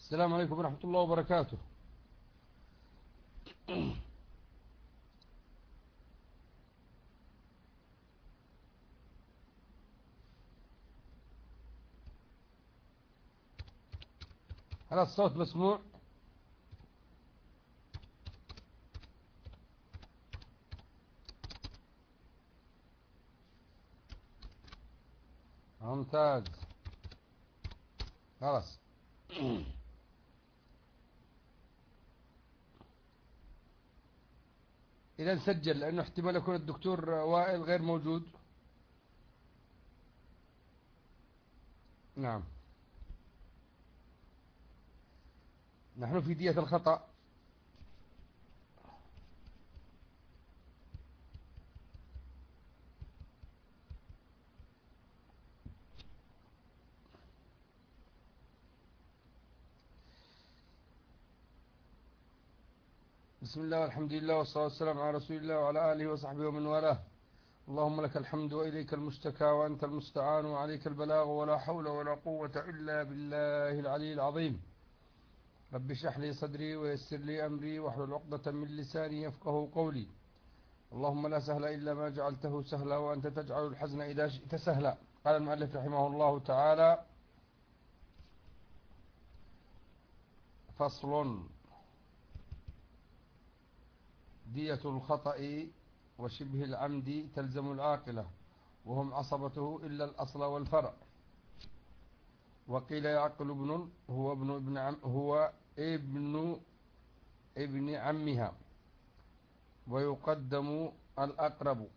السلام عليكم ورحمة الله وبركاته. هل الصوت مسموع؟ ممتاز. خلاص. إذا نسجل، لأنه احتمال يكون الدكتور وائل غير موجود. نعم، نحن في دية الخطأ. بسم الله والحمد لله والصلاة والسلام على رسول الله وعلى آله وصحبه ومن والاه. اللهم لك الحمد وإليك المشتكى وأنت المستعان وعليك البلاغ ولا حول ولا قوة إلا بالله العلي العظيم. رب اشرح لي صدري ويسر لي أمري واحلل عقدة من لساني يفقهوا قولي. اللهم لا سهل إلا ما جعلته سهلا وأنت تجعل الحزن إذا شئت سهلا. قال المؤلف رحمه الله تعالى: فصل: دية الخطأ وشبه العمد تلزم العاقلة وهم عصبته إلا الأصل والفرع. وقيل يعقل ابن هو ابن عمها ويقدم الأقرب،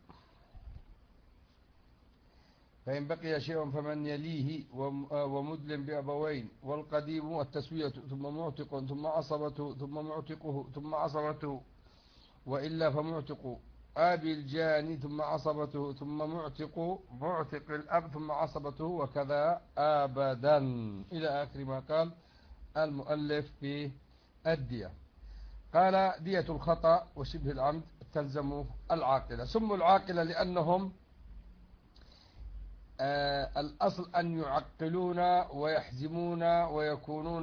فإن بقي شيء فمن يليه ومدل بأبوين، والقديم التسوية ثم معتق ثم عصبته ثم معتقه ثم عصبته، وإلا فمعتق أبي الجاني ثم عصبته ثم معتق الأب ثم عصبته، وكذا أبدا، إلى آخر ما قال المؤلف في الدية. قال: دية الخطأ وشبه العمد تلزم العاقلة. سموا العاقلة لأنهم الأصل أن يعقلون ويحزمون ويكونون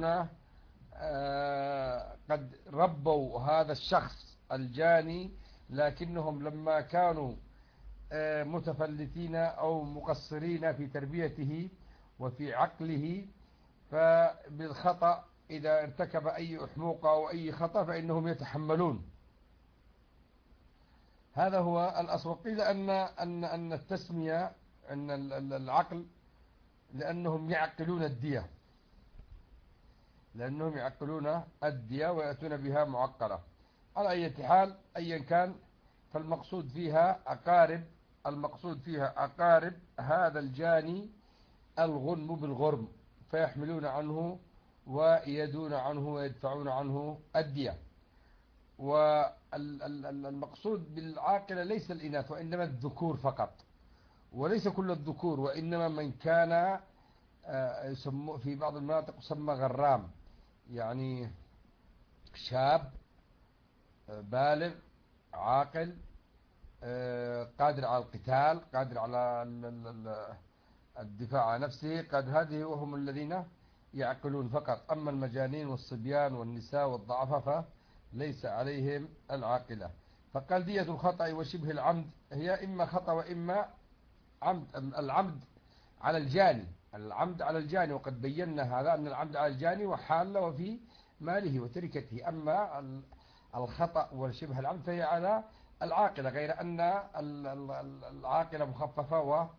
قد ربوا هذا الشخص الجاني، لكنهم لما كانوا متفلتين أو مقصرين في تربيته وفي عقله، فبالخطأ إذا ارتكب أي أحموقة أو أي خطأ فإنهم يتحملون. هذا هو الأصل. قيل أن التسمية أن العقل لأنهم يعقلون الدية ويأتون بها معقلة. على أي حال أيا كان، فالمقصود فيها أقارب هذا الجاني الغنم بالغرم، فيحملون عنه ويدون عنه ويدفعون عنه الدية. والمقصود بالعاقلة ليس الإناث وإنما الذكور فقط، وليس كل الذكور، وإنما من كان في بعض المناطق يسمى غرام، يعني شاب بالغ عاقل قادر على القتال، قادر على الدفاع عن نفسه، هذه وهم الذين يعقلون فقط. أما المجانين والصبيان والنساء والضعفاء فليس عليهم العاقلة. فقال: دية الخطأ وشبه العمد هي إما خطأ وإما عمد. العمد على الجاني، وقد بينا هذا أن العمد على الجاني وحال وفي ماله وتركته. أما الخطأ وشبه العمد فهي على العاقلة، غير أن العاقلة مخففة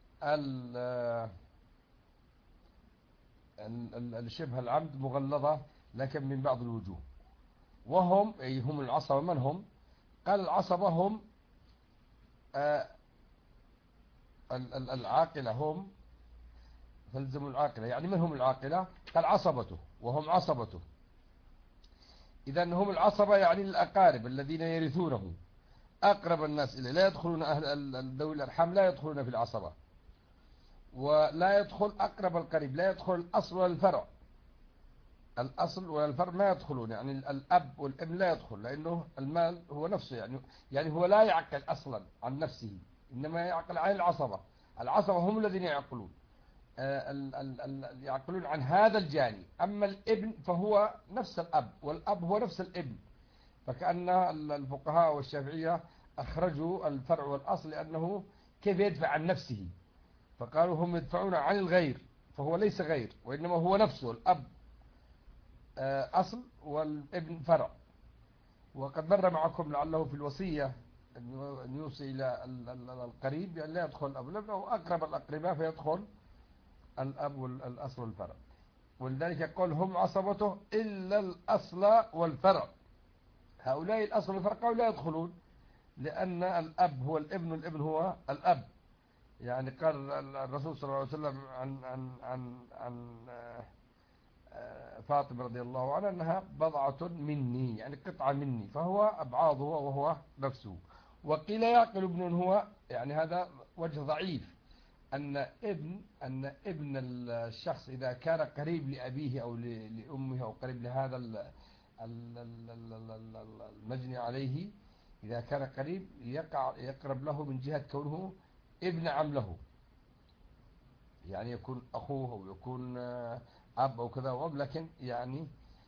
والشبه العمد مغلظة، لكن من بعض الوجوه. وهم أي هم العصبة. من هم؟ قال: العصبة هم العاقلة، هم تلزم العاقلة. يعني من هم العاقلة؟ قال: عصبته، وهم عصبته. إذا هم العصبة يعني الأقارب الذين يرثونه، أقرب الناس إليه. لا يدخلون أهل ذوي الأرحام، لا يدخلون في العصبة. ولا يدخل أقرب القريب، لا يدخل الأصل والفرع. الأصل والفرع ما يدخلون، يعني الأب والابن لا يدخل، لأنه المال هو نفسه، يعني هو لا يعقل أصلا عن نفسه، إنما يعقل عن العصبة. العصبة هم الذين يعقلون. يعقلون عن هذا الجاني. أما الابن فهو نفس الأب، والأب هو نفس الابن، فكأن الفقهاء والشافعية أخرجوا الفرع والأصل، لأنه كيف يدفع عن نفسه، فقالوا هم يدفعون عن الغير، فهو ليس غير وإنما هو نفسه. الأب أصل والابن فرع. وقد مر معكم لعله في الوصية أن يوصي إلى القريب بأن لا يدخل الأب والابن، أو أقرب الأقرباء فيدخل الأب والأصل والفرع. ولذلك يقول هم عصبته إلا الأصل والفرع. هؤلاء الأصل والفرع لا يدخلون، لأن الأب هو الابن والابن هو الأب. يعني قال الرسول صلى الله عليه وسلم عن فاطمة رضي الله عنها أنها بضعة مني، يعني قطعة مني، فهو أبعاضه وهو نفسه. وقيل يعقل ابن هو، يعني هذا وجه ضعيف، أن ابن الشخص إذا كان قريب لأبيه أو لأمه أو قريب لهذا المجني عليه، إذا كان قريب يقرب له من جهة كونه ابن عم له، يعني يكون أخوه أو يكون أب أو كذا وأب، لكن يعني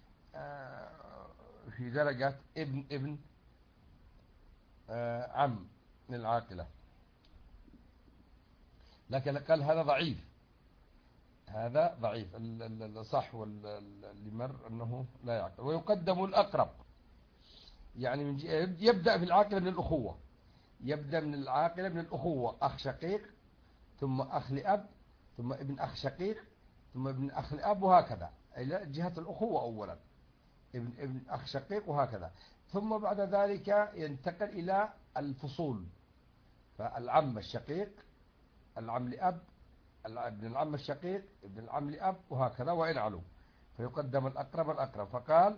في درجة ابن عم من العاقلة. لكن قال هذا ضعيف، هذا ضعيف. الصح واللي مر أنه لا يعقل. ويقدم الأقرب، يعني يبدأ في العاقلة من الأخوة، يبدأ من العاقلة من الأخوة، أخ شقيق ثم أخ لأب ثم ابن أخ شقيق ثم ابن أخ لأب، وهكذا إلى جهة الأخوة أولا، ابن أخ شقيق وهكذا. ثم بعد ذلك ينتقل إلى الفصول، فالعم الشقيق، العم لأب، ابن العم الشقيق، ابن العم لأب، وهكذا وإن علوا، فيقدم الأقرب. فقال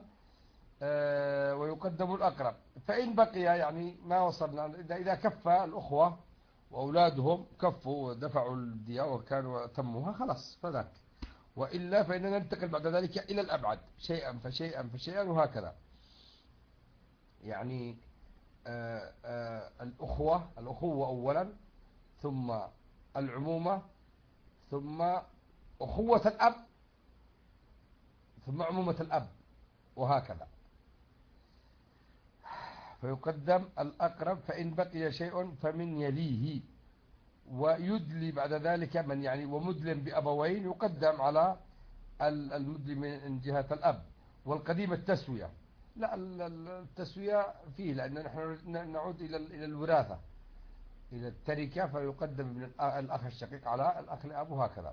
ويقدم الأقرب فإن بقي، يعني ما وصلنا، إذا كف الأخوة وأولادهم كفوا ودفعوا الدية وكانوا تموها خلاص فذاك، وإلا فإننا ننتقل بعد ذلك إلى الأبعد، شيئا فشيئا وهكذا. يعني الأخوة أولا، ثم العمومة، ثم أخوة الأب، ثم عمومة الأب، وهكذا. فيقدم الأقرب فإن بقي شيء فمن يليه، ويدلي بعد ذلك من، يعني ومدلم بأبوين يقدم على المدلم من جهة الأب. والقديم التسوية، لا التسوية فيه، لأن نحن نعود إلى الوراثة، إلى التركة، فيقدم من الأخ الشقيق على الأخ الأب، وهكذا.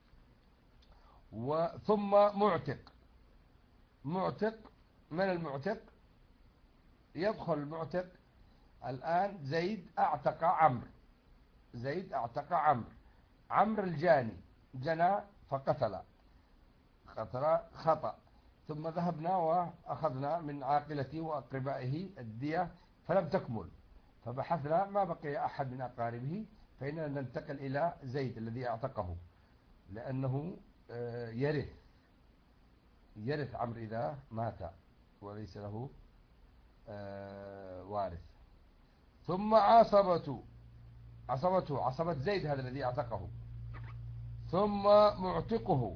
ثم معتق. من المعتق؟ يدخل المعتق الآن زيد أعتق عمرو الجاني جنى فقتل خطأ، ثم ذهبنا وأخذنا من عاقلته وأقربائه الدية فلم تكمل، فبحثنا ما بقي أحد من أقاربه، فإننا ننتقل إلى زيد الذي أعتقه، لأنه يرث عمرو إذا مات وليس له وارث. ثم عصبة زيد هذا الذي اعتقه، ثم معتقه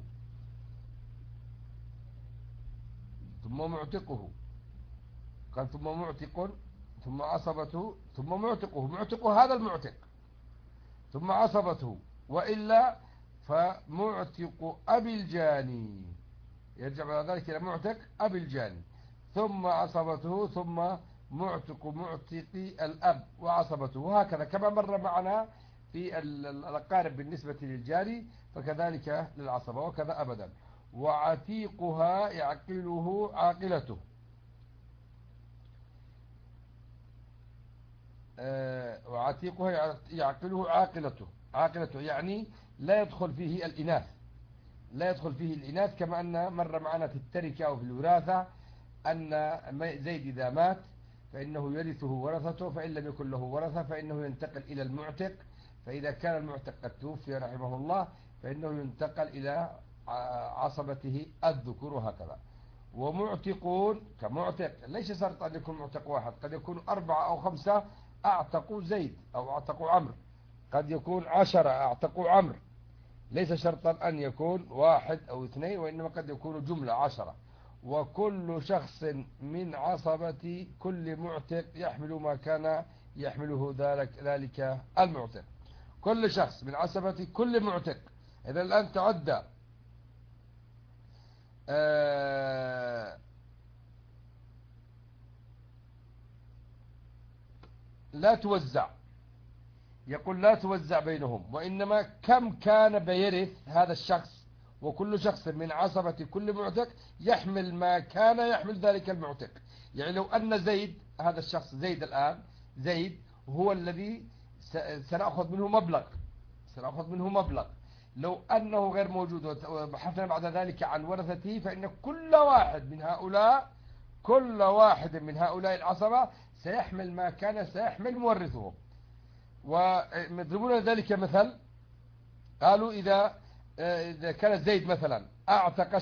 قال ثم معتق، ثم عصبته، ثم معتقه هذا المعتق، ثم عصبته، وإلا فمعتق أبي الجاني، يرجع بعد ذلك إلى معتق أبي الجاني، ثم عصبته، ثم معتق الأب وعصبته، وهكذا كما مر معنا في الأقارب بالنسبة للجاري، فكذلك للعصبة، وكذا أبدا. وعتيقها يعقله عاقلته، وعتيقها يعقله عاقلته، يعني لا يدخل فيه الإناث، كما أن مر معنا في التركة وفي الوراثة أن زيد إذا مات فإنه يرثه ورثته، فإن لم يكن له ورثة فإنه ينتقل إلى المعتق، فإذا كان المعتق قد توفي رحمه الله فإنه ينتقل إلى عصبته الذكور، وهكذا. ومعتقون كمعتق ليس شرط أن يكون معتق واحد، قد يكون 4 أو 5 أعتقوا زيد أو أعتقوا عمرو، قد يكون 10 أعتقوا عمرو، ليس شرطا أن يكون واحد أو اثنين، وإنما قد يكون جملة 10. وكل شخص من عصبة كل معتق يحمل ما كان يحمله ذلك المعتق. كل شخص من عصبة كل معتق. إذا الآن تعدى لا توزع، يقول لا توزع بينهم، وإنما كم كان بيرث هذا الشخص. وكل شخص من عصبة كل معتق يحمل ما كان يحمل ذلك المعتق. يعني لو أن زيد، هذا الشخص زيد الآن، زيد هو الذي سنأخذ منه مبلغ. لو أنه غير موجود وبحثنا بعد ذلك عن ورثته، فإن كل واحد من هؤلاء العصبة سيحمل ما كان سيحمل مورثهم. ويضربون ذلك مثل، قالوا إذا كان زيد مثلا أعتق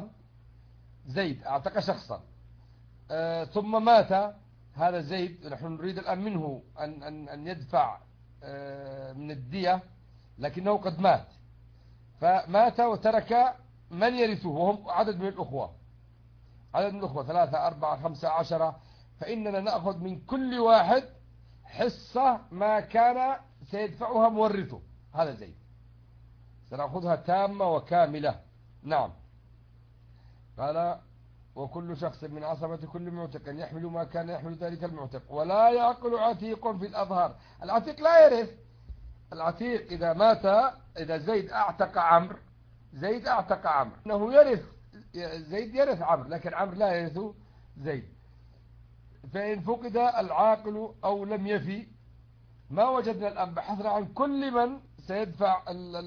شخصا، ثم مات هذا زيد، نحن نريد الآن منه أن يدفع من الدية، لكنه قد مات، فمات وترك من يرثه، وهم عدد من الأخوة 3 4 5 10. فإننا نأخذ من كل واحد حصة ما كان سيدفعها مورثه هذا زيد، سنأخذها تامة وكاملة. نعم. قال وكل شخص من عصبة كل معتق يحمل ما كان يحمل ذلك المعتق، ولا يعقل عتيق في الأظهار. العتيق لا يرث. العتيق إذا مات، إذا زيد أعتق عمرو، إنه يرث زيد، يرث عمرو، لكن عمرو لا يرث زيد. فإن فقد العاقل أو لم يفي، ما وجدنا الآن، بحثنا عن كل من سيدفع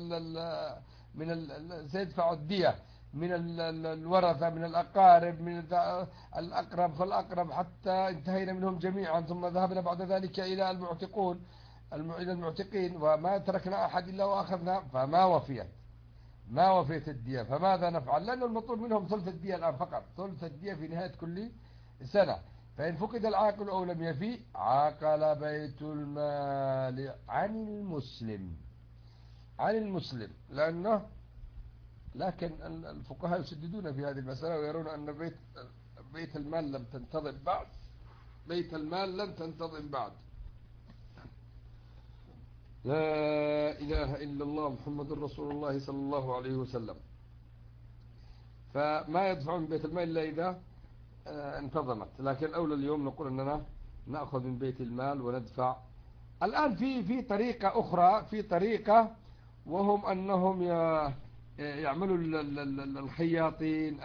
سيدفع الدية من الورثة، من الأقارب، من الأقرب فالأقرب، حتى انتهينا منهم جميعا، ثم ذهبنا بعد ذلك إلى المعتقين، وما تركنا أحد إلا وأخذنا، فما وفيت الدية. فماذا نفعل؟ لأن المطلوب منهم ثلث الدية الآن فقط، ثلث الدية في نهاية كل سنة. فإن فقد العاقل أو لم يفي، عاقل بيت المال عن المسلم لأنه، لكن الفقهاء يشددون في هذه المسألة، ويرون أن بيت المال لم تنتظم بعد. لا إله إلا الله محمد رسول الله صلى الله عليه وسلم. فما يدفع من بيت المال إلا إذا انتظمت. لكن أولى اليوم نقول أننا نأخذ من بيت المال وندفع. الآن في طريقة أخرى، وهم أنهم يعملوا الخياطين،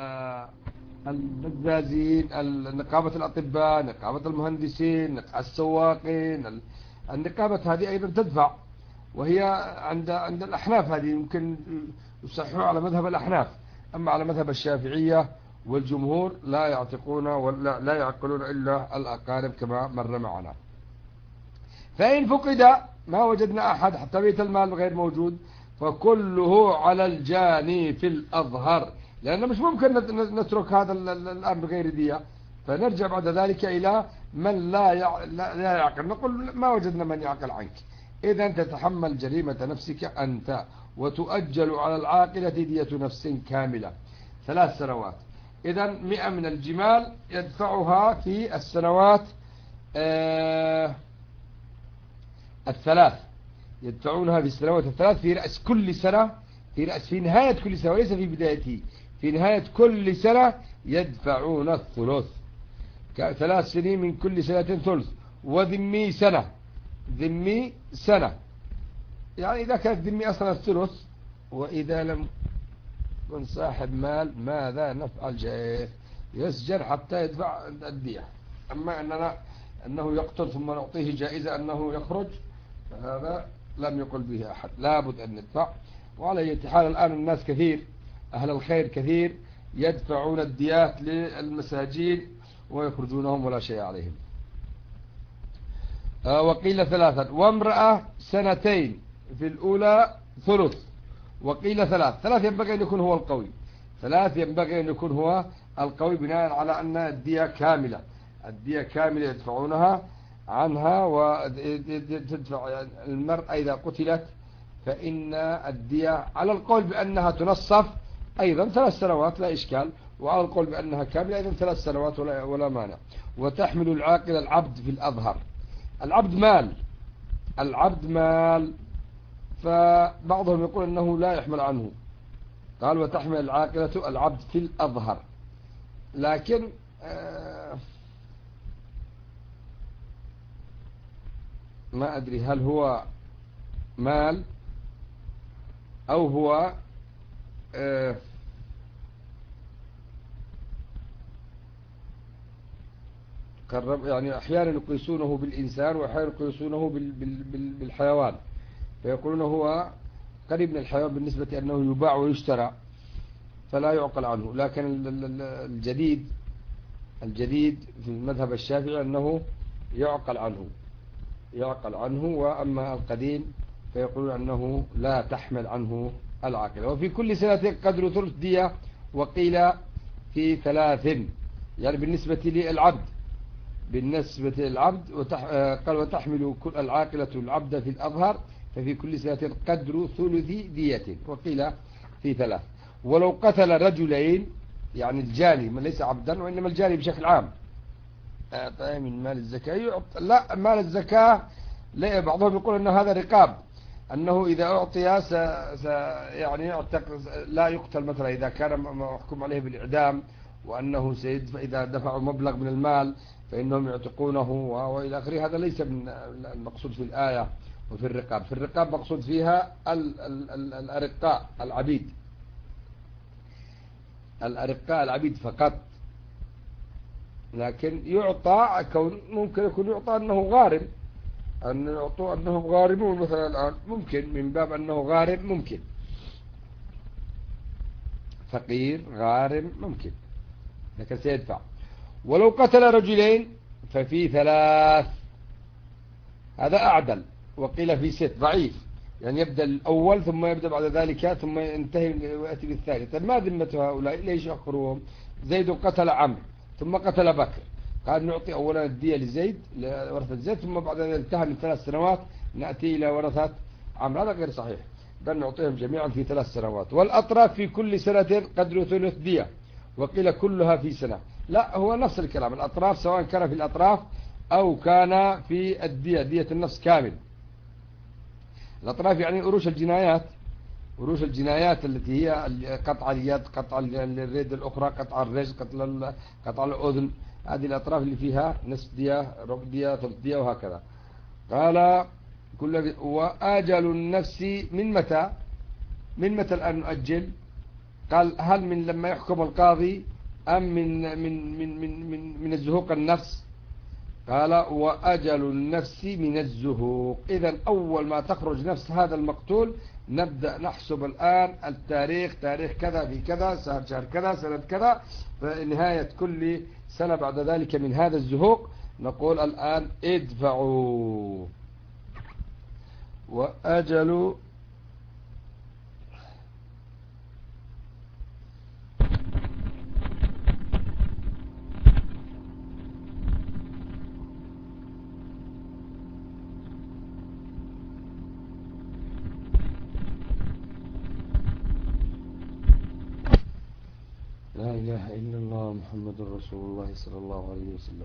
البزازين، نقابة الأطباء، نقابة المهندسين، السواقين، النقابة هذه أيضا تدفع، وهي عند الأحناف هذه يمكن يصححوا على مذهب الأحناف. أما على مذهب الشافعية والجمهور لا يعتقون ولا لا يعقلون إلا الأقارب كما مر معنا. فإن فقد، ما وجدنا أحد، حتى بيت المال غير موجود، فكله على الجاني في الأظهر، لأنه مش ممكن نترك هذا الأمر غير دية. فنرجع بعد ذلك إلى من لا يعقل، نقول ما وجدنا من يعقل عنك، إذا تتحمل جريمة نفسك أنت، وتؤجل على العاقلة دية نفس كاملة 3 سنوات. إذا 100 من الجمال يدفعها في السنوات الثلاث، يدفعونها في السنوات الثلاث في رأس كل سنة، في نهاية كل سنة، وليس في بدايته، في نهاية كل سنة يدفعون الثلث. 3 سنين من كل سنة ثلث، وذمي سنة، يعني إذا كانت ذمي أصلا الثلث، وإذا لم يكن صاحب مال ماذا نفعل؟ يسجن حتى يدفع الدية. أما أنه يقتل ثم نعطيه جائزة أنه يخرج، فهذا لم يقل به أحد، لابد أن ندفع. وعلى أي حال الآن الناس كثير، أهل الخير كثير يدفعون الديات للمساجين ويخرجونهم ولا شيء عليهم. وقيل 3، وامرأة 2 في الأولى ثلث، وقيل 3 ينبغي أن يكون هو القوي، 3 ينبغي أن يكون هو القوي، بناء على أن الدية كاملة يدفعونها عنها. وتدفع المرأة إذا قتلت فإن الدية على القول بأنها تنصف أيضا 3 سنوات لا إشكال، وعلى القول بأنها كاملة أيضا 3 سنوات ولا مانع. وتحمل العاقل العبد في الأظهر. العبد مال، فبعضهم يقول أنه لا يحمل عنه. قال وتحمل العاقلة العبد في الأظهر، لكن ما أدري هل هو مال أو هو يعني أحيانا يقيسونه بالإنسان وأحيانا يقيسونه بالحيوان، فيقولون هو قريب من الحيوان بالنسبة أنه يباع ويشترى فلا يعقل عنه. لكن الجديد في المذهب الشافعي أنه يعقل عنه، وأما القديم فيقولون أنه لا تحمل عنه العاقلة. وفي كل سنة قدر ثلث دية، وقيل في 3، يعني بالنسبة للعبد قال وتحمل كل العاقلة العبد في الأظهر، ففي كل سنة قدر ثلث دية، وقيل في 3. ولو قتل رجلين، يعني الجاني من ليس عبدا وإنما الجاني بشكل عام، من مال الزكاة لا مال الزكاة لا، بعضهم يقول أن هذا رقاب، أنه إذا أعطي يعني لا يقتل مثلا إذا كان محكوم عليه بالإعدام، وأنه إذا دفعوا مبلغ من المال فإنهم يعتقونه وإلى آخره. هذا ليس من المقصود في الآية. وفي الرقاب، مقصود فيها الأرقاء العبيد فقط. لكن يعطى ممكن يكون يعطى أنه غارم، أن يعطوا أنهم غارمون مثلا الآن، ممكن من باب أنه غارم، ممكن فقير غارم ممكن، لكن سيدفع. ولو قتل رجلين ففي 3، هذا أعدل. وقيل في 6 ضعيف، يعني يبدأ الأول ثم يبدأ بعد ذلك ثم ينتهي ويأتي بالثاني. طيب ما ذمة هؤلاء؟ ليش يأخرون؟ زيد قتل عمرو ثم قتل بكر، قال نعطي أولا الدية لزيد لورثة زيد، ثم بعد ذلك انتهى من 3 سنوات نأتي إلى ورثة عمرو. هذا غير صحيح، بل نعطيهم جميعا في 3 سنوات. والأطراف في كل سنة قدر ثلث دية، وقيل كلها في سنة. لا، هو نفس الكلام، الأطراف سواء كان في الأطراف أو كان في الدية، دية النفس كامل. الأطراف يعني أروش الجنايات التي هي قطع اليد، قطع اليد الأخرى، قطع الرجل، قطع الأذن، هذه الأطراف اللي فيها نصف دية، ربع دية، ثلث دية، وهكذا. قال وآجل النفس من متى الآن نؤجل؟ قال هل من لما يحكم القاضي أم من الزهوق النفس؟ قال وأجل النفس من الزهوق. إذن أول ما تخرج نفس هذا المقتول نبدأ نحسب الآن التاريخ، تاريخ كذا في كذا، شهر كذا، سنة كذا، فنهاية كل سنة بعد ذلك من هذا الزهوق نقول الآن ادفعوا. وأجل لا إله إلا الله محمد رسول الله صلى الله عليه وسلم.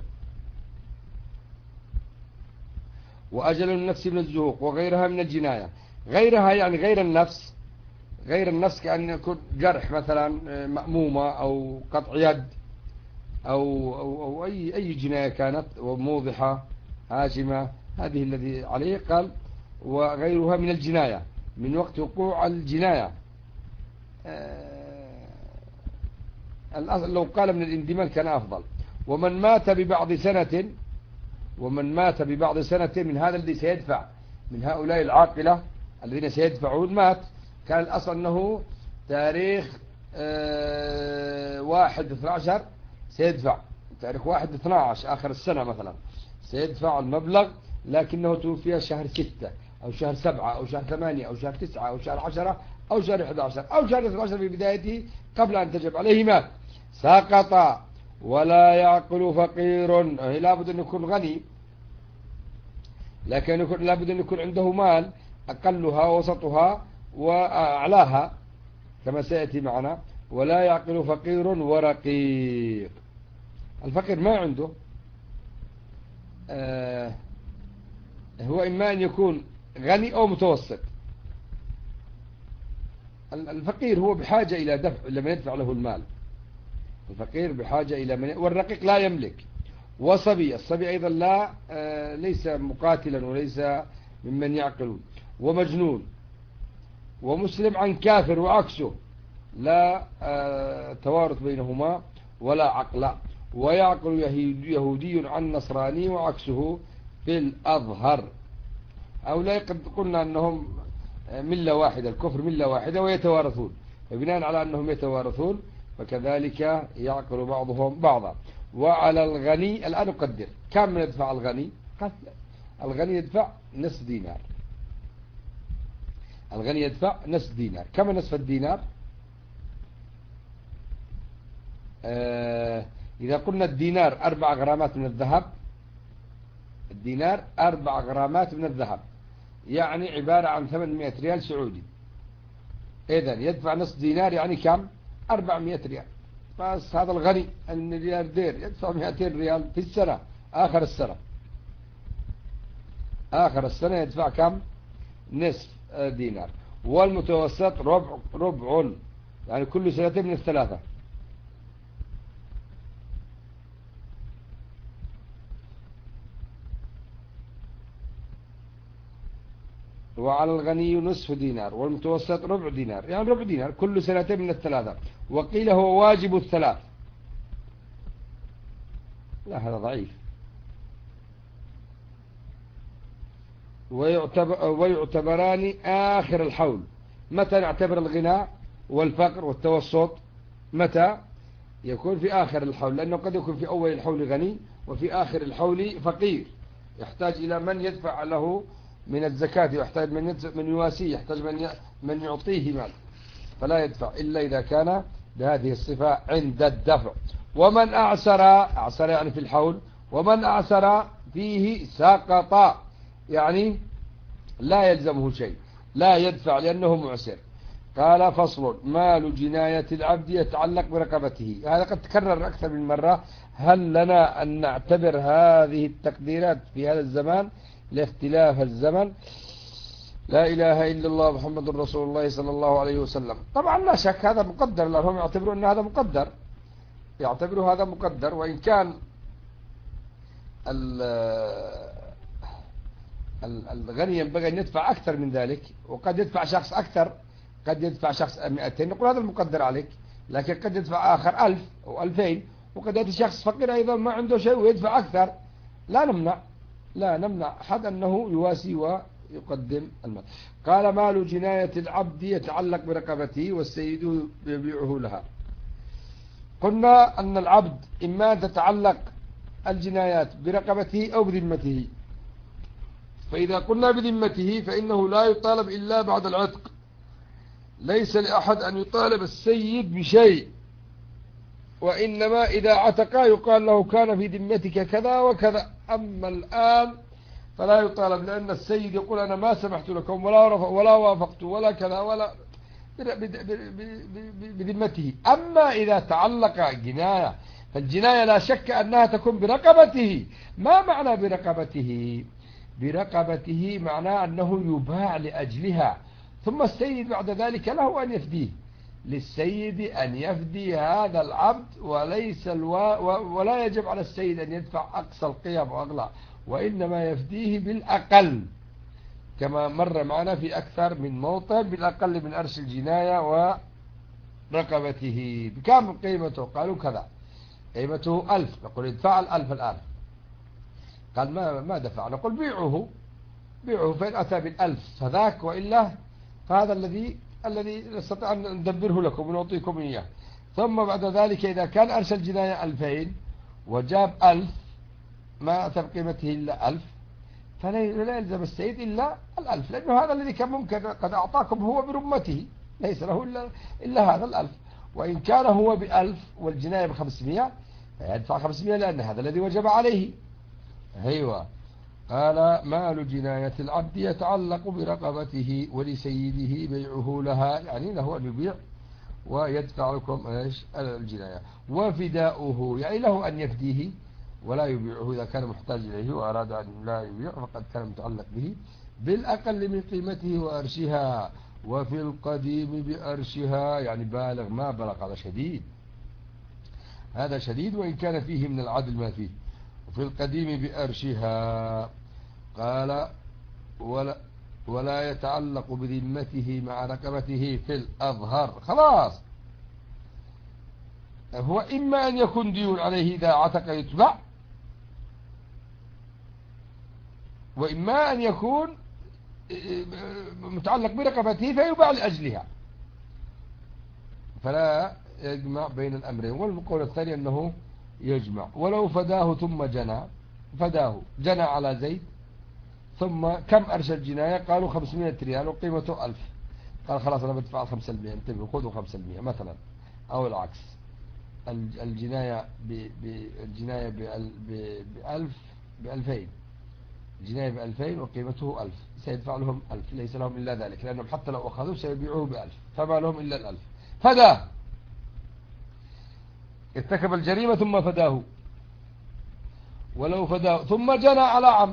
وأجل النفس من الزهوق وغيرها من الجناية. غيرها يعني غير النفس كأن يكون جرح مثلا، مأمومة أو قطع يد أو أي جناية كانت، وموضحة هاشمة، هذه الذي عليه. قال وغيرها من الجناية من وقت وقوع الجناية. لو قال من الاندماج كان أفضل. ومن مات ببعض سنة من هذا الذي سيدفع، من هؤلاء العاقلة الذين سيدفعون، مات، كان الأصل أنه تاريخ 1/12 سيدفع، تاريخ 1/12 آخر السنة مثلا سيدفع المبلغ، لكنه توفي شهر 6 أو شهر 7 أو شهر 8 أو شهر 9 أو شهر 10 أو شهر 11 أو شهر 12 في بدايته قبل أن تجب عليه، مات، سقط ولا يعقل فقير. لابد أن يكون غني، لكن لابد أن يكون عنده مال، أقلها وسطها وأعلاها كما سيأتي معنا. ولا يعقل فقير ورقيق. الفقير ما عنده، هو إما أن يكون غني أو متوسط. الفقير هو بحاجة إلى دفع لمن يدفع له المال. الفقير بحاجة إلى من، والرقيق لا يملك. وصبي، الصبي أيضا لا ليس مقاتلا وليس ممن يعقلون. ومجنون. ومسلم عن كافر وعكسه، لا توارث بينهما ولا عقل. ويعقل يهودي عن نصراني وعكسه في الأظهر. هؤلاء قد قلنا أنهم ملة واحدة، الكفر ملة واحدة ويتوارثون، فبناء على أنهم يتوارثون فكذلك يعقل بعضهم بعضا. وعلى الغني الآن نقدر كم من يدفع الغني؟ الغني يدفع نصف دينار. الغني يدفع نصف دينار. كم نصف الدينار؟ إذا قلنا الدينار 4 غرامات من الذهب، الدينار 4 غرامات من الذهب، يعني عبارة عن 800 ريال سعودي. إذن يدفع نصف دينار يعني كم؟ 400 ريال. بس هذا الغني الملياردير يدفع 200 ريال في السنة، آخر السنة. آخر السنة يدفع كم؟ نصف دينار. والمتوسط ربع، يعني كل سنتين من الثلاثة. وعلى الغني نصف دينار، والمتوسط ربع دينار، يعني ربع دينار كل سنتين من الثلاثة. وقيل هو واجب الثلاث. لا هذا ضعيف. ويعتبران آخر الحول. متى نعتبر الغنى والفقر والتوسط؟ متى يكون؟ في آخر الحول، لأنه قد يكون في أول الحول غني وفي آخر الحول فقير، يحتاج إلى من يدفع له من الزكاة، يحتاج من يواسيه، يحتاج من يعطيه مال، فلا يدفع إلا إذا كان بهذه الصفة عند الدفع. ومن أعسر يعني في الحول، ومن أعسر فيه سقط، يعني لا يلزمه شيء، لا يدفع لأنه معسر. قال فصل: مال جناية العبد يتعلق برقبته. هذا قد تكرر أكثر من مرة. هل لنا أن نعتبر هذه التقديرات في هذا الزمان لاختلاف الزمن؟ لا إله إلا الله محمد رسول الله صلى الله عليه وسلم. طبعا لا شك هذا مقدر، لأنهم يعتبروا أن هذا مقدر، يعتبروا هذا مقدر. وإن كان الغني ينبغي أن يدفع أكثر من ذلك، وقد يدفع شخص أكثر، قد يدفع شخص 200، نقول هذا المقدر عليك. لكن قد يدفع آخر 1000 أو 2000، وقد يأتي شخص فقير أيضا ما عنده شيء ويدفع أكثر. لا نمنع أحد أنه يواسي ويقدم المال. قال: مال جناية العبد يتعلق برقبته والسيد يبيعه لها. قلنا أن العبد إما تتعلق الجنايات برقبته أو بذمته. فإذا قلنا بذمته فإنه لا يطالب إلا بعد العتق. ليس لأحد أن يطالب السيد بشيء، وإنما إذا عتق يقال له كان في ذمتك كذا وكذا. أما الآن فلا يطالب، لأن السيد يقول أنا ما سمحت لكم ولا وافقت ولا كذا ولا بذمته. أما إذا تعلق جناية فالجناية لا شك أنها تكون برقبته. ما معنى برقبته؟ برقبته معناه أنه يباع لأجلها، ثم السيد بعد ذلك له أن يفديه. للسيد أن يفدي هذا العبد، ولا يجب على السيد أن يدفع أقصى القيم وأغلى، وإنما يفديه بالأقل، كما مر معنا في أكثر من موطن، بالأقل من أرش الجناية ورقبته. بكم قيمته؟ قالوا كذا، قيمته 1000. نقول ادفع 1000 الآن. قال ما دفع. نقول بيعه فإن أتى بال1000 فذاك، وإلا فهذا الذي نستطيع أن ندبره لكم ونعطيكم إياه. ثم بعد ذلك إذا كان أرسل الجناية 2000 وجاب 1000 ما أتى بقيمته إلا 1000، فلا يلزم السيد إلا 1000، لأنه هذا الذي كان ممكن قد أعطاكم هو برمته، ليس له إلا هذا 1000. وإن كان هو ب1000 والجناية ب500 فيدفع 500، لأن هذا الذي وجب عليه. أيوة. قال مال جناية العبد يتعلق برقبته ولسيده بيعه لها، يعني له أن يبيع ويدفع لكم ايش الجناية، وفداؤه يعني له أن يفديه ولا يبيعه إذا كان محتاج إليه وأراد أن لا يبيع فقد كان متعلق به بالأقل من قيمته وأرشها، وفي القديم بأرشها يعني بالغ ما بلغ، هذا شديد، هذا شديد وإن كان فيه من العدل ما فيه. وفي القديم بأرشها قال ولا يتعلق بذمته مع رقبته في الأظهر. خلاص هو إما أن يكون ديون عليه إذا عتق يتبع، وإما أن يكون متعلق برقبته فيباع لأجلها، فلا يجمع بين الأمرين. والقول الثاني أنه يجمع. ولو فداه ثم جنى، فداه جنى على زيد ثم كم أرشى الجناية؟ قالوا 500 ريال وقيمته 1000، قال خلاص أنا بدفع 5%، انتبهوا خذوا 5% مثلا، أو العكس، الجناية الجناية ب1000 ب2000، الجناية ب2000 وقيمته 1000، سيدفع لهم 1000، ليس لهم إلا ذلك لأنهم حتى لو أخذوا سيبيعوه ب1000 فما لهم إلا 1000. فداه، ارتكب الجريمة ثم فداه. ولو فداه ثم جنى على عمد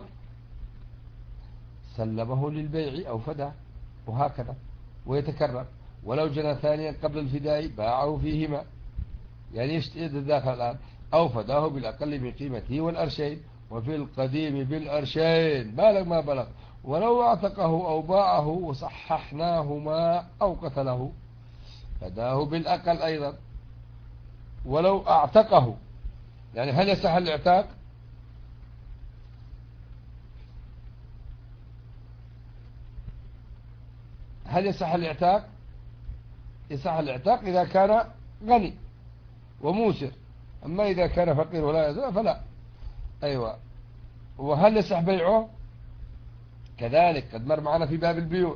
سلمه للبيع أو فداه، وهكذا ويتكرر. ولو جنى ثانيا قبل الفداء باعه فيهما، يعني يتداخل الآن، أو فداه بالأقل من قيمته والأرشين. وفي القديم بالأرشين بالغ ما بلغ. ولو اعتقه أو باعه وصححناهما أو قتله فداه بالأقل أيضا. ولو اعتقه، يعني هل يصح الاعتاق؟ هل يصح الاعتاق؟ يصح الاعتاق إذا كان غني وموسر، أما إذا كان فقير ولا يزال فلا. أيوة. وهل يصح بيعه؟ كذلك قد مر معنا في باب البيوع.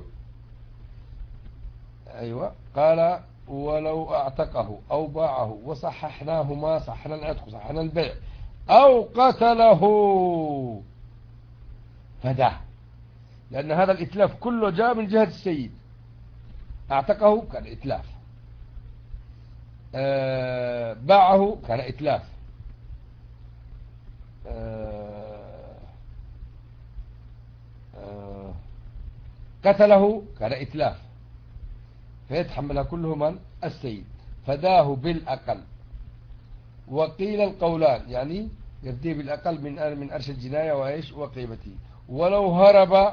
أيوة. قال ولو اعتقه أو باعه وصححناهما، صحنا العتق صحنا البيع، أو قتله فداه، لأن هذا الإتلاف كله جاء من جهة السيد. اعتقه كان إتلاف، باعه كان إتلاف، قتله كان إتلاف، فيتحملها كله من السيد. فداه بالأقل. وقيل القولان، يعني يفديه بالأقل من أرش الجناية وإيش وقيمته. ولو هرب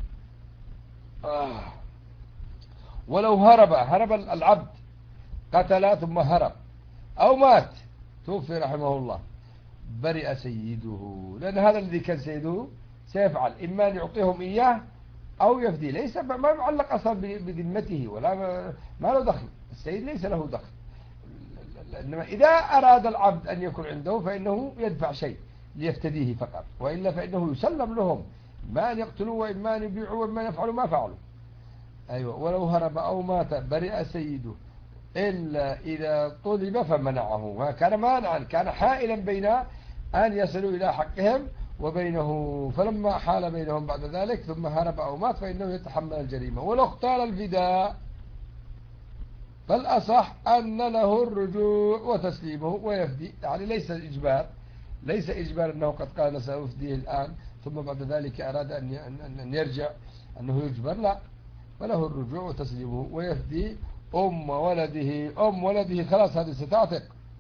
ولو هرب العبد، قتل ثم هرب أو مات توفي رحمه الله، برئ سيده، لأن هذا الذي كان سيده سيفعل إما أن يعطيهم إياه أو يفدي، ليس ما معلق أصلا بذمته ولا ما له دخل، السيد ليس له دخل. إنما إذا أراد العبد أن يكون عنده فإنه يدفع شيء ليفتديه فقط، وإلا فإنه يسلم لهم، ما أن يقتلوا وإما أن يبيعوا وإما أن يفعلوا ما فعلوا. أيوة. ولو هرب أو مات برئ سيده إلا إذا طلب فمنعه، ما كان مانعا، كان حائلا بين أن يصلوا إلى حقهم وبينه، فلما حال بينهم بعد ذلك ثم هرب أو مات فإنه يتحمل الجريمة. ولو اختار الفداء فالأصح أن له الرجوع وتسليمه ويفدي، يعني ليس إجبار، ليس إجبار أنه قد قال سأفديه الآن ثم بعد ذلك أراد أن يرجع أنه يجبر، لا، فله الرجوع وتسليمه ويفدي أم ولده خلاص هذه ستعتق،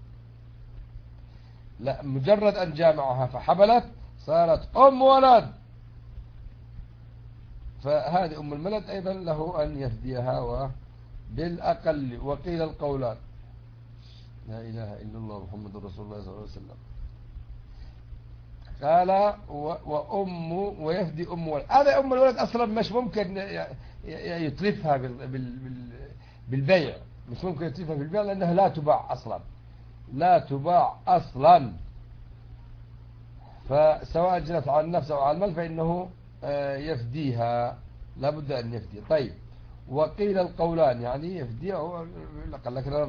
لا، مجرد أن جامعها فحبلت صارت أم ولد، فهذه أم الملد أيضا له أن يفديها بالأقل. وقيل القولان. لا إله إلا الله محمد رسول الله صلى الله عليه وسلم. قال ويفدي أم ولد، هذا أم الولد أصلا مش ممكن يتلفها بالبيع، مش ممكن يتلفها بالبيع لأنها لا تباع أصلا، لا تباع أصلا، فسواء جنت على النفس أو على المال فإنه يفديها، لا بد أن يفدي. طيب. وقيل القولان، يعني يفدي أو لكن هذا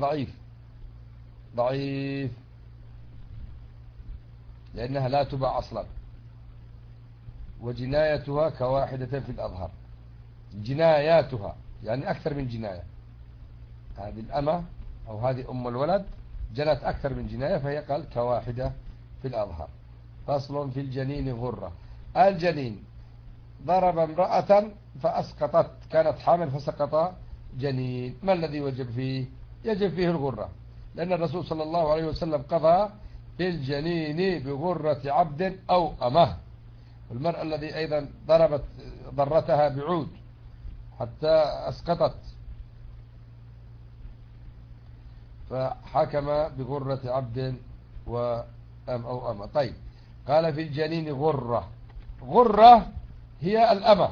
ضعيف لأنها لا تباع أصلا. وجنايتها كواحدة في الأظهر. جناياتها يعني أكثر من جناية. هذه الأمة أو هذه أم الولد جنت أكثر من جناية، فهي قال كواحدة في الأظهر. فصل في الجنين غرة. الجنين ضرب امرأة فأسقطت، كانت حامل فسقط جنين، ما الذي وجب فيه؟ يجب فيه الغرة، لأن الرسول صلى الله عليه وسلم قضى بالجنين بغرة عبد أو أمه. المرأة الذي أيضا ضربت ضرتها بعود حتى أسقطت، فحكم بغرة عبد وأم أو أمة. طيب، قال في الجنين غرة. غرة هي الأمة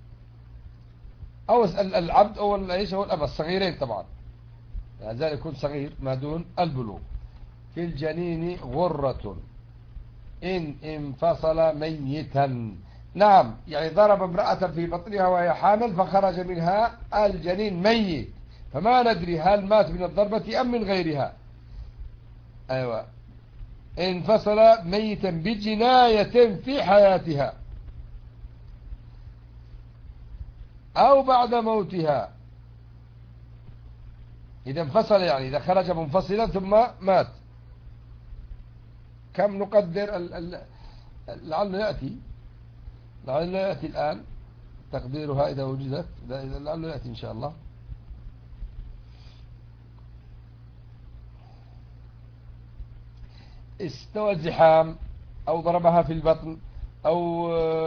أو العبد أو العيش أو الأمة الصغيرين طبعا، يعني ذلك يكون صغير ما دون البلوغ. في الجنين غرة إن انفصل ميتا. نعم، يعني ضرب امرأة في بطنها وهي حامل فخرج منها الجنين ميت، فما ندري هل مات من الضربة أم من غيرها. أيوة، انفصل ميتا بجناية في حياتها أو بعد موتها. إذا انفصل يعني إذا خرج منفصلا ثم مات. كم نقدر لعل يأتي الآن تقديرها إذا وجدت، لعل يأتي إن شاء الله. استوى الزحام أو ضربها في البطن أو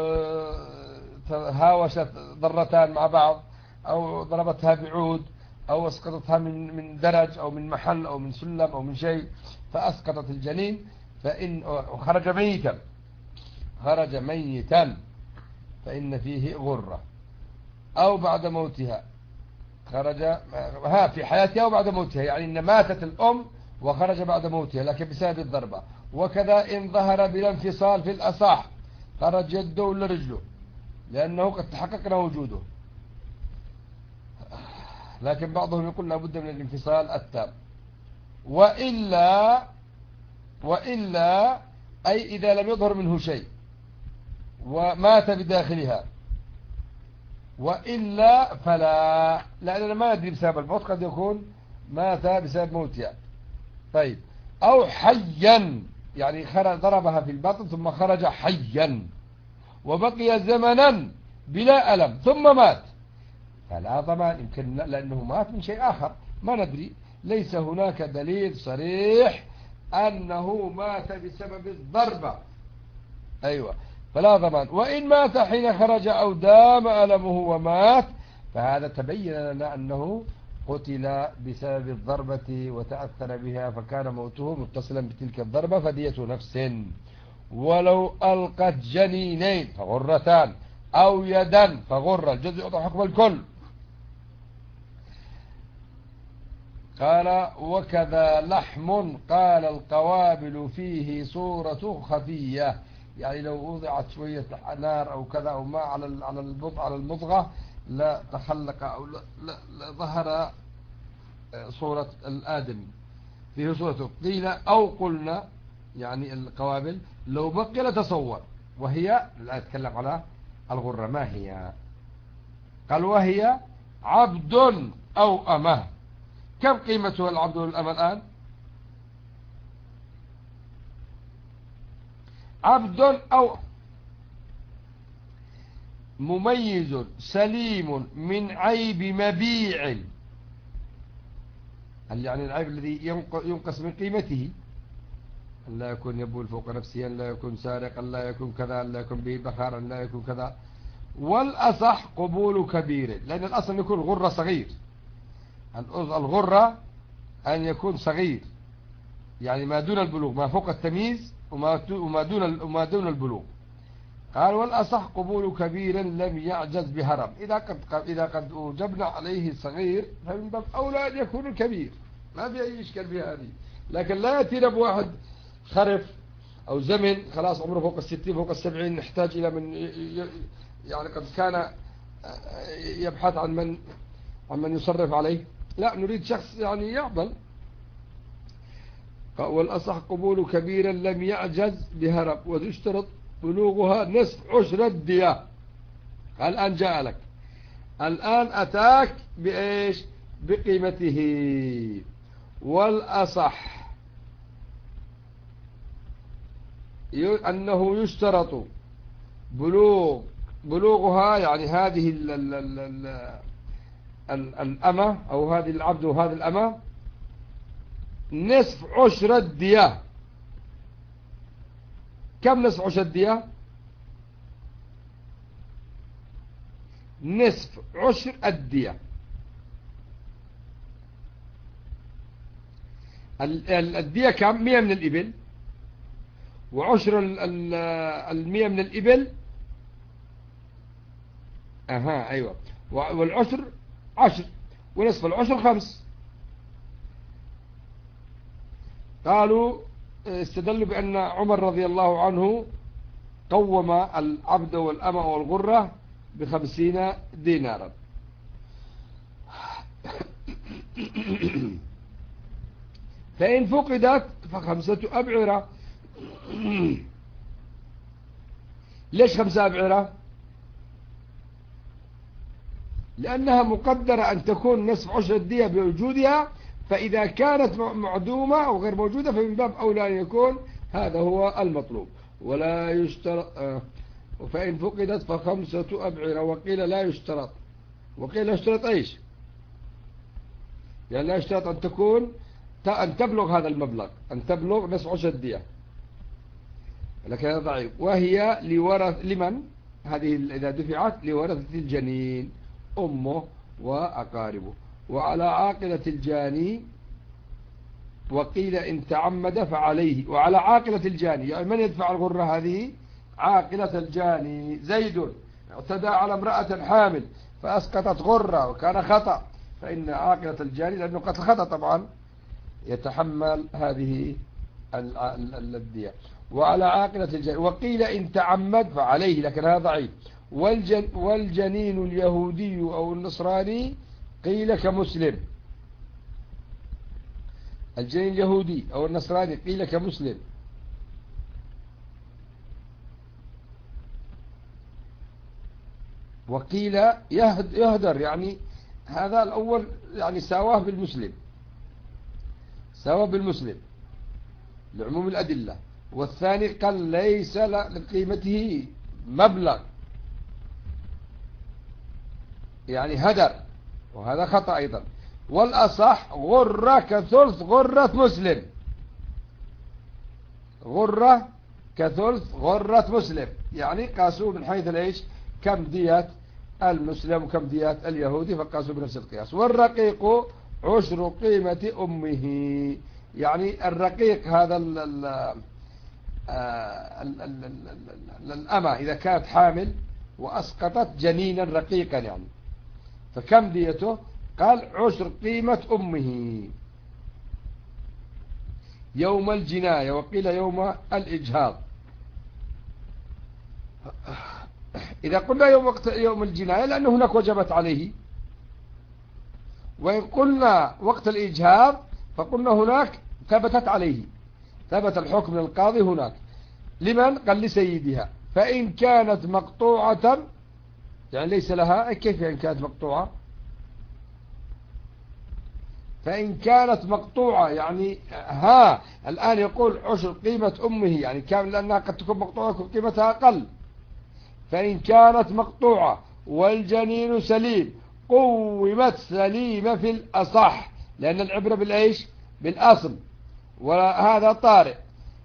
هاوشت ضرتان مع بعض أو ضربتها بعود أو أسقطتها من درج أو من محل أو من سلم أو من شيء فأسقطت الجنين، فإن خرج ميتا فإن فيه غرة. أو بعد موتها خرج في حياتها أو بعد موتها، يعني إن ماتت الأم وخرج بعد موتها لكن بسبب الضربة. وكذا إن ظهر بلا انفصال في الأصح، خرج يده ولا رجله، لأنه قد تحققنا وجوده، لكن بعضهم يقول لابد من الانفصال التام. وإلا أي إذا لم يظهر منه شيء ومات بداخلها، وإلا فلا، لأننا ما ندري بسبب الموت، قد يكون مات بسبب موتها. طيب، أو حيا يعني ضربها في البطن ثم خرج حيا وبقي زمنا بلا ألم ثم مات، فلا ضمان، يمكن لأنه مات من شيء آخر ما ندري، ليس هناك دليل صريح أنه مات بسبب الضربة. أيوة، فلا ضمان. وإن مات حين خرج أو دام ألمه ومات، فهذا تبين لنا أنه قتل بسبب الضربة وتأثر بها، فكان موته متصلا بتلك الضربة، فدية نفس. ولو ألقت جنينين فغرتان أو يدا فغرة، الجزء يعطى حكم الكل. قال وكذا لحم، قال القوابل فيه صورة خفية، يعني لو وضعت شوية نار أو كذا أو ماء على المضغة لا تخلق أو لا ظهر صورة الآدم فيه صورته. قيل أو قلنا يعني القوابل لو بقي لتصور، وهي لا أتكلم على الغرة. ما هي؟ قال وهي عبد أو أمه. كم قيمته العبد والأمة الآن؟ عبد أو مميز سليم من عيب مبيع، يعني العيب الذي ينقص من قيمته، أن لا يكون يبول فوق نفسه، أن لا يكون سارق، أن لا يكون كذا، أن لا يكون به بخار، أن لا يكون كذا. والأصح قبول كبير، لأن الأصل يكون غرة صغير، الغرة أن يكون صغير، يعني ما دون البلوغ، ما فوق التمييز وما دون البلوغ. قال والأصح قبول كبير لم يعجز بهرم. إذا قد أوجبنا عليه صغير فمن باب أولى أن يكون الكبير، ما في أي إشكال في هذه. لكن لا يأتينا بواحد خرف أو زمن خلاص عمره فوق 60 فوق 70 نحتاج إلى من يعني قد كان يبحث عن من يصرف عليه، لا نريد شخص يعني يعضل. والأصح قبول كبيرا لم يعجز بهرب، ويشترط بلوغها نصف عشر الدية. الآن جاء لك، الآن أتاك بإيش؟ بقيمته. والأصح أنه يشترط بلوغها، يعني هذه الأمة أو هذه العبد وهذه الأمة نصف عشر الدية. كم نصف عشر الدية؟ نصف عشر الدية. الدية كم؟ 100 من الإبل، وعشر 100 من الإبل أيوة، والعشر 10، ونصف العشر 5. قالوا استدلوا بأن عمر رضي الله عنه قوم العبد والأمة والغرة ب50 دينارا. فإن فقدت ف5 أبعرة. ليش 5 أبعرة؟ لأنها مقدرة أن تكون نصف عشر الدية بوجودها، فإذا كانت معدومة أو غير موجودة فمن باب أولى أن يكون هذا هو المطلوب. ولا يشترط، فإن فقدت ف5 أبعرة. وقيل لا يشترط. وقيل يشترط إيش؟ يعني لا يشترط أن تكون أن تبلغ هذا المبلغ، أن تبلغ نصف عشر الدية، لكن هذا ضعيف. وهي لمن هذه إذا دفعت؟ لورثة الجنين، أمه وأقاربه. وعلى عاقلة الجاني. وقيل إن تعمد فعليه. وعلى عاقلة الجاني، يعني من يدفع الغرة هذه؟ عاقلة الجاني. زيد اعتدى على امرأة حامل فأسقطت غرة وكان خطأ، فإن عاقلة الجاني لأنه قتل خطأ طبعا يتحمل هذه الدية. وعلى عاقلة الجاني. وقيل إن تعمد فعليه، لكن هذا ضعيف. والجنين اليهودي أو النصراني قيل كمسلم. الجنين اليهودي أو النصراني قيل كمسلم. وقيل يهدر، يعني هذا الأول يعني سواه بالمسلم، سواه بالمسلم لعموم الأدلة. والثاني قال ليس لقيمته مبلغ، يعني هدر، وهذا خطأ أيضا. والأصح غرة كثلث غرة مسلم. غرة كثلث غرة مسلم، يعني قاسوا من حيث الإيش؟ كم ديات المسلم وكم ديات اليهودي، فقاسوا بنفس القياس. والرقيق عشر قيمة أمه، يعني الرقيق هذا الأمة إذا كانت حامل وأسقطت جنينا رقيقا، يعني فكم ديته؟ قال عشر قيمة أمه يوم الجناية. وقيل يوم الإجهاض. إذا قلنا يوم الجناية لأنه هناك وجبت عليه، وإن قلنا وقت الإجهاض فقلنا هناك ثبتت عليه، ثبت الحكم من القاضي هناك. لمن؟ قال لسيدها. فإن كانت مقطوعة، يعني ليس لها، كيف إن كانت مقطوعة؟ فإن كانت مقطوعة يعني الآن يقول عشر قيمة أمه، يعني كامل، لأنها قد تكون مقطوعة يكون قيمتها أقل. فإن كانت مقطوعة والجنين سليم قومت سليمة في الأصح، لأن العبرة بالإيش؟ بالأصل، وهذا طارئ،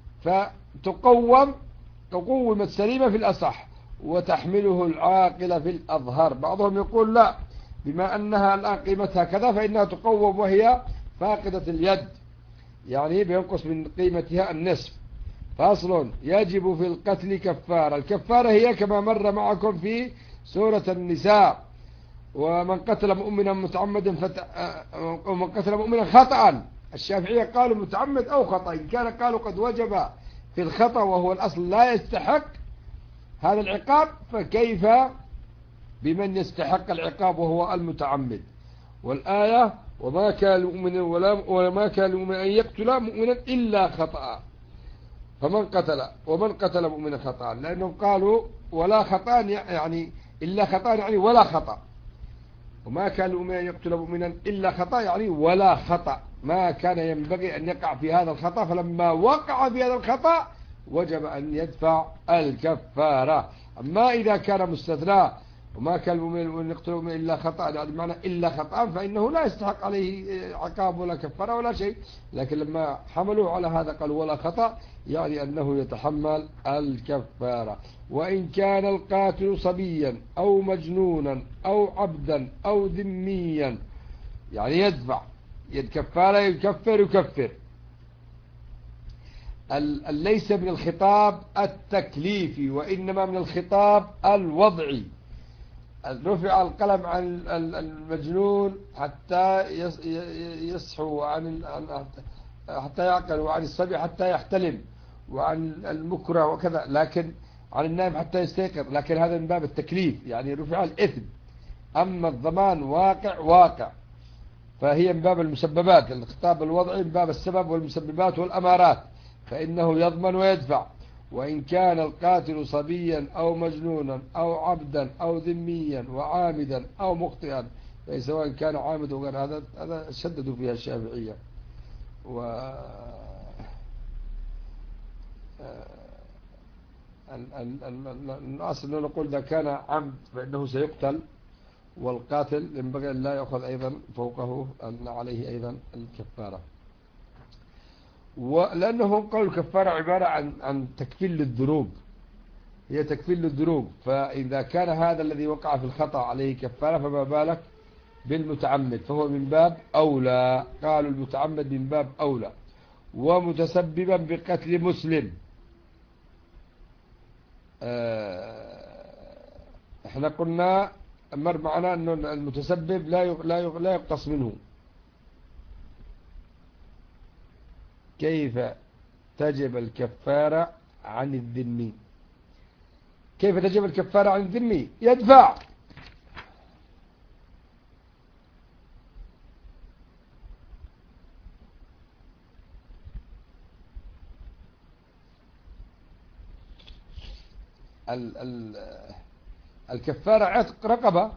قومت سليمة في الأصح، وتحمله العاقلة في الأظهر. بعضهم يقول لا، بما أنها الآن قيمتها كذا فإنها تقوم وهي فاقدة اليد، يعني بينقص من قيمتها النصف. فأصل يجب في القتل كفارة. الكفارة هي كما مر معكم في سورة النساء: ومن قتل مؤمنا متعمدا ومن قتل مؤمنا خطأ. الشافعية قالوا متعمد أو خطأ، إن كان قالوا قد وجب في الخطأ وهو الأصل لا يستحق هذا العقاب، فكيف بمن يستحق العقاب وهو المتعمد؟ والآية: وما كان لمؤمن وما كان لمؤمن أن يقتل مؤمنا إلا خطأ. ومن قتل مؤمنا خطأ، لأنهم قالوا ولا خطأ يعني إلا خطأ يعني ولا خطأ، وما كان المؤمن أن يقتل مؤمنا إلا خطأ يعني ولا خطأ، ما كان ينبغي أن يقع في هذا الخطأ، فلما وقع في هذا الخطأ وجب أن يدفع الكفارة. أما إذا كان مستثنى وما كان المؤمن أن يقتل مؤمنا إلا خطأ، يعني معنى إلا خطأ، فإنه لا يستحق عليه عقاب ولا كفارة ولا شيء، لكن لما حملوا على هذا قالوا ولا خطأ، يعني أنه يتحمل الكفارة. وإن كان القاتل صبيا أو مجنونا أو عبدا أو ذميا، يعني يدفع الكفارة، يكفر. ليس من الخطاب التكليفي، وإنما من الخطاب الوضعي. رفع القلم عن المجنون حتى يصحو، حتى يعقل، وعن الصبي حتى يحتلم، وعن المكره وكذا، لكن عن النائم حتى يستيقظ، لكن هذا من باب التكليف، يعني رفع الإثم. أما الضمان واقع، فهي من باب المسببات. الخطاب الوضعي من باب السبب والمسببات والأمارات، فإنه يضمن ويدفع. وإن كان القاتل صبيا أو مجنونا أو عبدا أو ذميا وعامدا أو مخطئا، سواء كان عامد وغير هذا شددوا فيها الشافعية. الأصل أنه نقول إذا كان عمد فإنه سيقتل، والقاتل ينبغي أن لا يأخذ أيضا فوقه أن عليه أيضا الكفارة. ولأنهم قالوا الكفارة عبارة عن تكفير للذنوب، هي تكفير للذنوب، فإذا كان هذا الذي وقع في الخطأ عليه كفارة، فما بالك بالمتعمد، فهو من باب أولى. قالوا المتعمد من باب أولى. ومتسببا بقتل مسلم، احنا قلنا مر معنا أن المتسبب لا يقتص منه. كيف تجب الكفارة عن الذمي؟ كيف تجب الكفارة عن الذمي؟ يدفع. الكفارة عتق رقبة،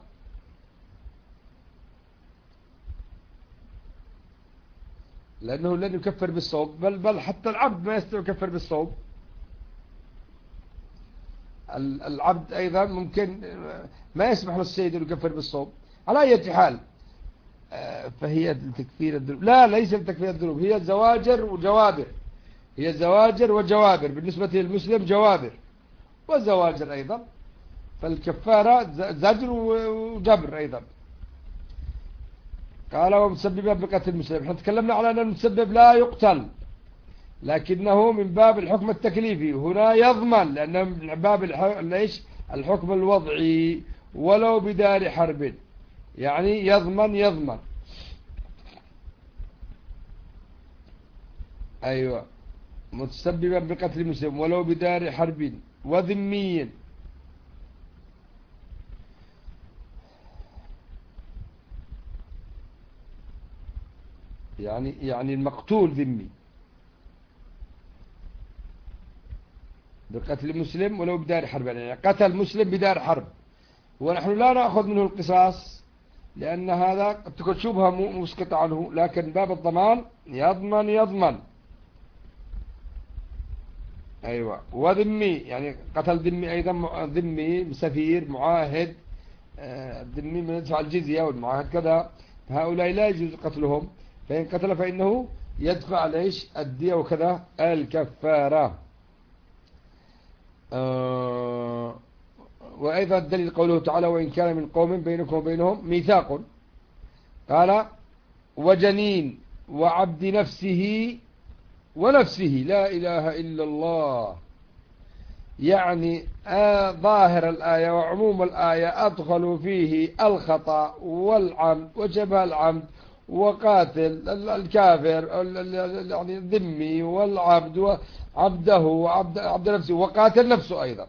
لأنه لن يكفر بالصوم، بل حتى العبد ما يستطيع يكفر بالصوم. العبد أيضا ممكن ما يسمح للسيد أن يكفر بالصوم. على أي حال فهي تكفير الذنوب، ليس تكفير الذنوب، هي زواجر وجوابر، هي زواجر وجوابر، بالنسبة للمسلم جوابر وزواجر أيضا، فالكفارة زجر وجبر أيضا. قال ومسببا بقتل المسلم، احنا تكلمنا على أن المسبب لا يقتل، لكنه من باب الحكم التكليفي، هنا يضمن، لأنه من باب الحكم الوضعي، ولو بدار حرب، يعني يضمن. أيوة، متسببا بقتل المسلم ولو بدار حرب وذمي، يعني المقتول ذمي بقتل المسلم ولو بدار حرب، يعني قتل مسلم بدار حرب، ونحن لا نأخذ منه القصاص، لأن هذا قد تكون شبهة مسقطة عنه، لكن باب الضمان يضمن. أيوة، وذمي يعني قتل ذمي أيضا، ذمي سفير معاهد، الذمي من يدفع الجزية والمعاهد كذا، هؤلاء لا يجوز قتلهم، فإن قتل فإنه يدفع الدية وكذا الكفارة. وأيضا الدليل قوله تعالى وإن كان من قوم بينكم وبينهم ميثاق، قال وجنين وعبد نفسه ونفسه، لا إله إلا الله، يعني ظاهر الآية وعموم الآية أدخلوا فيه الخطأ والعمد وشبه العمد وقاتل الكافر، يعني الذمي والعبد وعبده وعبد نفسه وقاتل نفسه أيضا.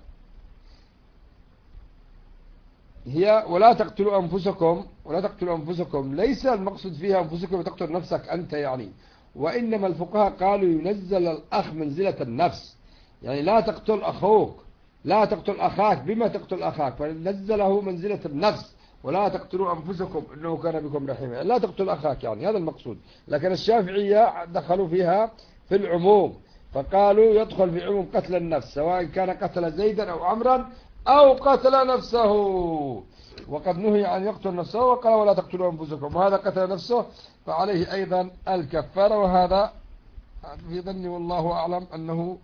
هي ولا تقتلوا أنفسكم، ليس المقصود فيها أنفسكم وتقتل نفسك أنت يعني، وإنما الفقهاء قالوا ينزل الأخ منزلة النفس، يعني لا تقتل أخوك، لا تقتل أخاك، بما تقتل أخاك، فنزله منزلة النفس. ولا تقتلوا أنفسكم إنه كان بكم رحيما، لا تقتل أخاك، يعني هذا المقصود. لكن الشافعية دخلوا فيها في العموم، فقالوا يدخل في عموم قتل النفس، سواء كان قتل زيدا أو عمرا أو قتل نفسه، وقد نهي عن يقتل نفسه وقال ولا تقتلوا أنفسكم، وهذا قتل نفسه فعليه أيضا الكفارة. وهذا في ظني والله أعلم أنه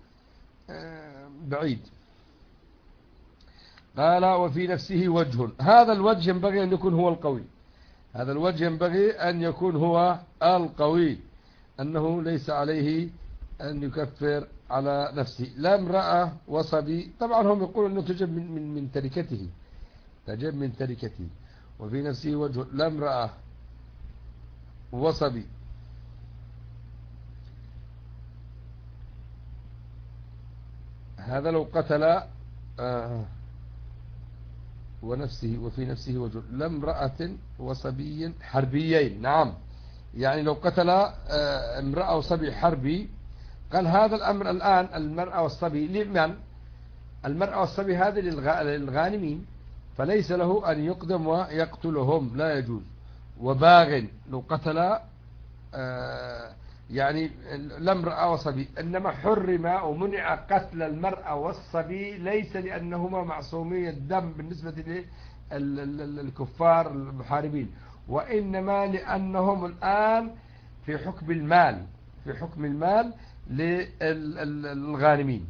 بعيد. قال وفي نفسه وجه، هذا الوجه ينبغي أن يكون هو القوي، هذا الوجه ينبغي أن يكون هو القوي، أنه ليس عليه أن يكفر على نفسه. لا امرأة وصبي، طبعا هم يقولون أنه تجب من تركته، تجب من تركته. وفي نفسه وجه، لا امرأة وصبي. هذا لو قتل ونفسه، وفي نفسه وجه، لا امرأة وصبي حربيين. نعم، يعني لو قتل امرأة وصبي حربي، قال هذا الأمر الآن المرأة والصبي لمن؟ المرأة والصبي هذه للغانمين، فليس له أن يقدم ويقتلهم، لا يجوز. وباغ لو قتل يعني لا امرأة وصبي، إنما حرم ومنع قتل المرأة والصبي ليس لأنهما معصومي الدم بالنسبة للكفار المحاربين، وإنما لأنهم الآن في حكم المال، في حكم المال للغانمين،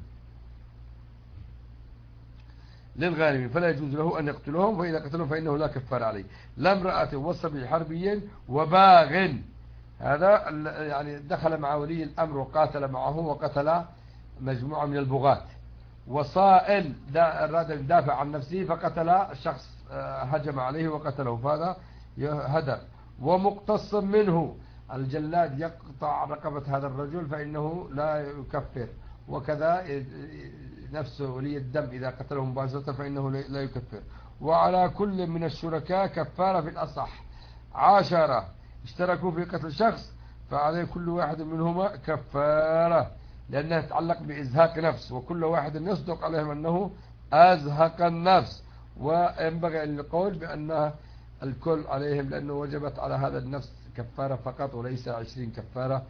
فلا يجوز له أن يقتلهم، وإذا قتلهم فإنه لا كفار عليه. لا امرأة وصبي حربيين وباغ، هذا يعني دخل مع ولي الأمر وقاتل معه وقتل مجموعة من البغاة. وصائل أراد أن يدافع عن نفسه فقتل شخص هجم عليه وقتله، فهذا هدر. ومقتص منه، الجلاد يقطع رقبة هذا الرجل فإنه لا يكفر، وكذا نفس ولي الدم إذا قتله مباشرة فإنه لا يكفر. وعلى كل من الشركاء كفارة في الأصح، 10 اشتركوا في قتل شخص فعليه كل واحد منهما كفارة، لأنها تتعلق بإزهاق نفس، وكل واحد يصدق عليهم أنه أزهق النفس. وينبغي أن نقول بأن الكل عليهم، لأنه وجبت على هذا النفس كفارة فقط وليس 20 كفارة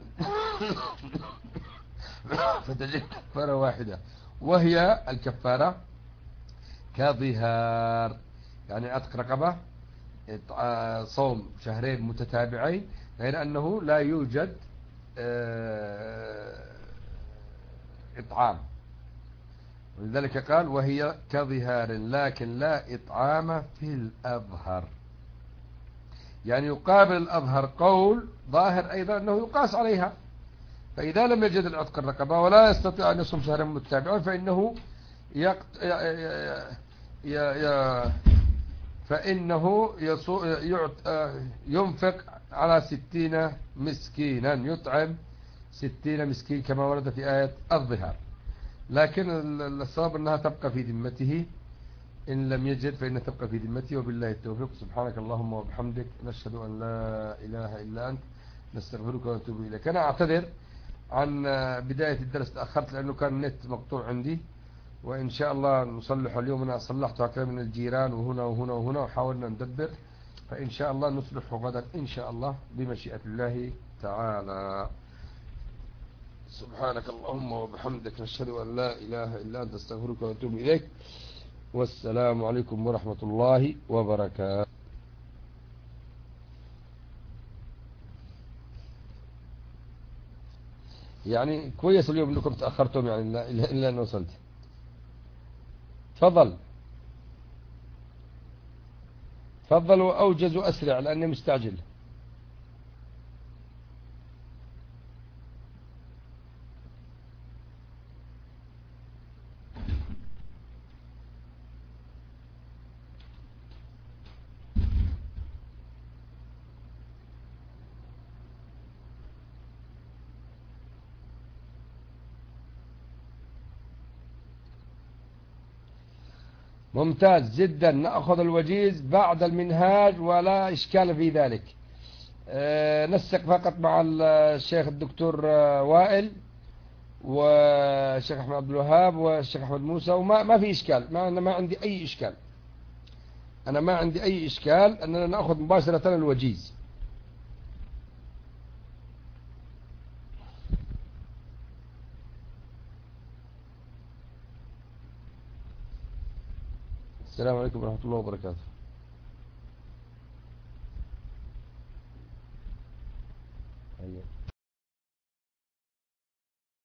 فتجد كفارة واحدة، وهي الكفارة كظهار، يعني عتق رقبة، صوم شهرين متتابعين، غير أنه لا يوجد إطعام، ولذلك قال وهي كظهار لكن لا إطعام في الأظهر، يعني يقابل الأظهر قول ظاهر أيضا أنه يقاس عليها. فإذا لم يجد العتق الرقبة ولا يستطيع أن يصوم شهرين متتابعين فإنه ينفق على 60 مسكينا، يطعم 60 مسكين كما ورد في آية الظهار. لكن الصواب أنها تبقى في ذمته، إن لم يجد فإنها تبقى في ذمته. وبالله التوفيق. سبحانك اللهم وبحمدك، نشهد أن لا إله إلا أنت، نستغفرك ونتوب إليك. أنا أعتذر عن بداية الدرس، تأخرت لأنه كان النت مقطوع عندي، وإن شاء الله نصلح اليوم. أنا صلحت هكذا من الجيران وهنا وهنا وهنا، وحاولنا ندبر، فإن شاء الله نصلح غدا إن شاء الله بمشيئة الله تعالى. سبحانك اللهم وبحمدك، نشهد أن لا إله إلا أنت، نستغفرك ونتوب إليك. والسلام عليكم ورحمة الله وبركاته. يعني كويس اليوم انكم تأخرتم، يعني إلا أن وصلت. تفضل وأوجز وأسرع لأني مستعجل. ممتاز جدا، نأخذ الوجيز بعد المنهاج ولا إشكال في ذلك. نسق فقط مع الشيخ الدكتور وائل والشيخ أحمد عبد الوهاب والشيخ أحمد موسى، وما ما في إشكال، أنا ما عندي أي إشكال، أنا ما عندي أي إشكال أننا نأخذ مباشرة الوجيز. السلام عليكم ورحمة الله وبركاته. أيوة.